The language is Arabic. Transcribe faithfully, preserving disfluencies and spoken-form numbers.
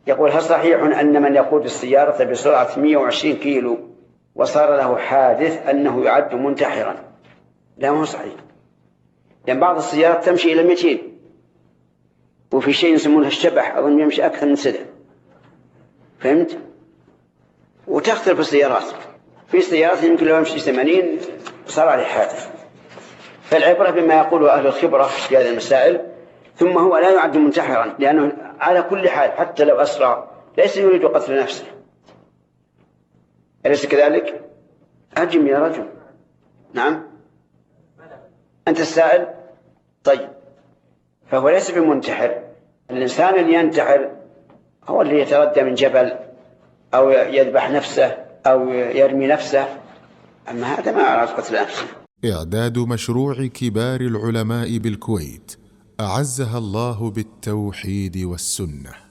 يقول: هل صحيح أن من يقود السيارة بسرعة مئة وعشرين كيلو وصار له حادث أنه يعد منتحرا؟ لا، مو صحيح، لأن بعض السيارات تمشي إلى مئتين، وفي شيء يسمونه الشبح أظن يمشي أكثر من سنة، فهمت؟ وتختلف السيارات، في سيارات يمكن لو يمشي ثمانين صار عليه حادث. فالعبرة بما يقوله أهل الخبرة في هذه المسائل. ثم هو لا يعد منتحرا، لأنه على كل حال حتى لو أسرع ليس يريد قتل نفسه، أليس كذلك؟ أجم يا رجل. نعم، أنت السائل. طيب، فهو ليس بمنتحر. الإنسان اللي ينتحر هو اللي يتردى من جبل أو يذبح نفسه أو يرمي نفسه، أما هذا ما أعرف قتل نفسه. إعداد مشروع كبار العلماء بالكويت أعزها الله بالتوحيد والسنة.